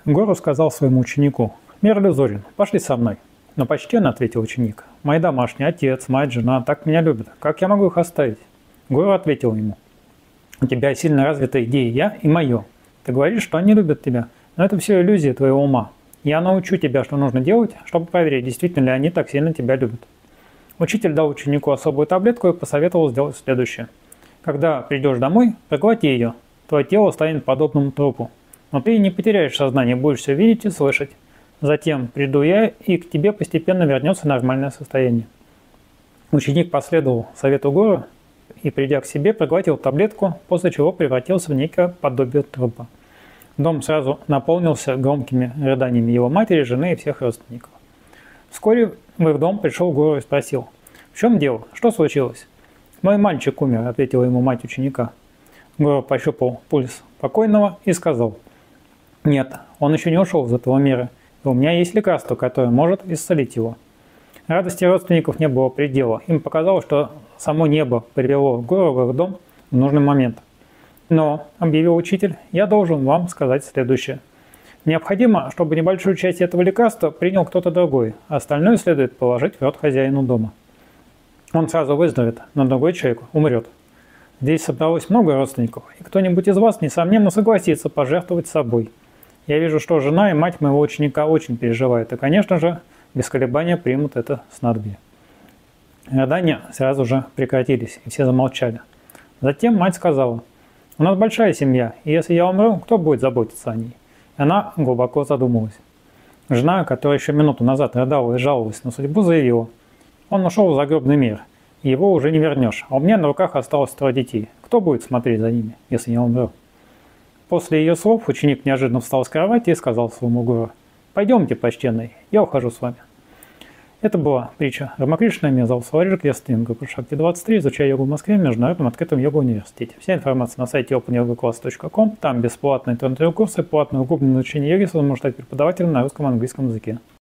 Гуру сказал своему ученику: «Мир иллюзорен, пошли со мной». «Но почтенно», — ответил ученик, — «мои домашние, отец, мать, жена так меня любят. Как я могу их оставить?» Гуру ответил ему: «У тебя сильно развита идея «я» и «моё». Ты говоришь, что они любят тебя, но это все иллюзия твоего ума. Я научу тебя, что нужно делать, чтобы проверить, действительно ли они так сильно тебя любят». Учитель дал ученику особую таблетку и посоветовал сделать следующее. «Когда придешь домой, проглоти ее. Твое тело станет подобным трупу. Но ты не потеряешь сознание, будешь все видеть и слышать. Затем приду я, и к тебе постепенно вернется нормальное состояние». Ученик последовал совету гуру и, придя к себе, проглотил таблетку, после чего превратился в некое подобие трупа. Дом сразу наполнился громкими рыданиями его матери, жены и всех родственников. Вскоре в их дом пришел гуру и спросил: «В чем дело? Что случилось?» «Мой мальчик умер», — ответила ему мать ученика. Гуру пощупал пульс покойного и сказал: «Нет, он еще не ушел из этого мира, и у меня есть лекарство, которое может исцелить его». Радости родственников не было предела. Им показалось, что само небо привело гуру в их дом в нужный момент. «Но», — объявил учитель, — «я должен вам сказать следующее. Необходимо, чтобы небольшую часть этого лекарства принял кто-то другой, а остальное следует положить в рот хозяину дома. Он сразу выздоровеет, но другой человек умрет. Здесь собралось много родственников, и кто-нибудь из вас, несомненно, согласится пожертвовать собой. Я вижу, что жена и мать моего ученика очень переживают, и, конечно же, без колебания примут это снадобье». Рыдания сразу же прекратились, и все замолчали. Затем мать сказала: «У нас большая семья, и если я умру, кто будет заботиться о ней?» И она глубоко задумалась. Жена, которая еще минуту назад рыдала и жаловалась на судьбу, заявила: «Он ушел в загробный мир, и его уже не вернешь, а у меня на руках осталось 3 детей. Кто будет смотреть за ними, если я умру?» После ее слов ученик неожиданно встал с кровати и сказал своему гуру: «Пойдемте, почтенный, я ухожу с вами». Это была притча Рамакришны. Меня зовут Салариджик, я студент Гуру Шакти 23, изучаю йогу в Москве в Международном открытом йога-университете. Вся информация на сайте openyogaclass.com, там бесплатные интернет-курсы, платное углубленное изучение йоги, вы можете стать преподавателем на русском и английском языке.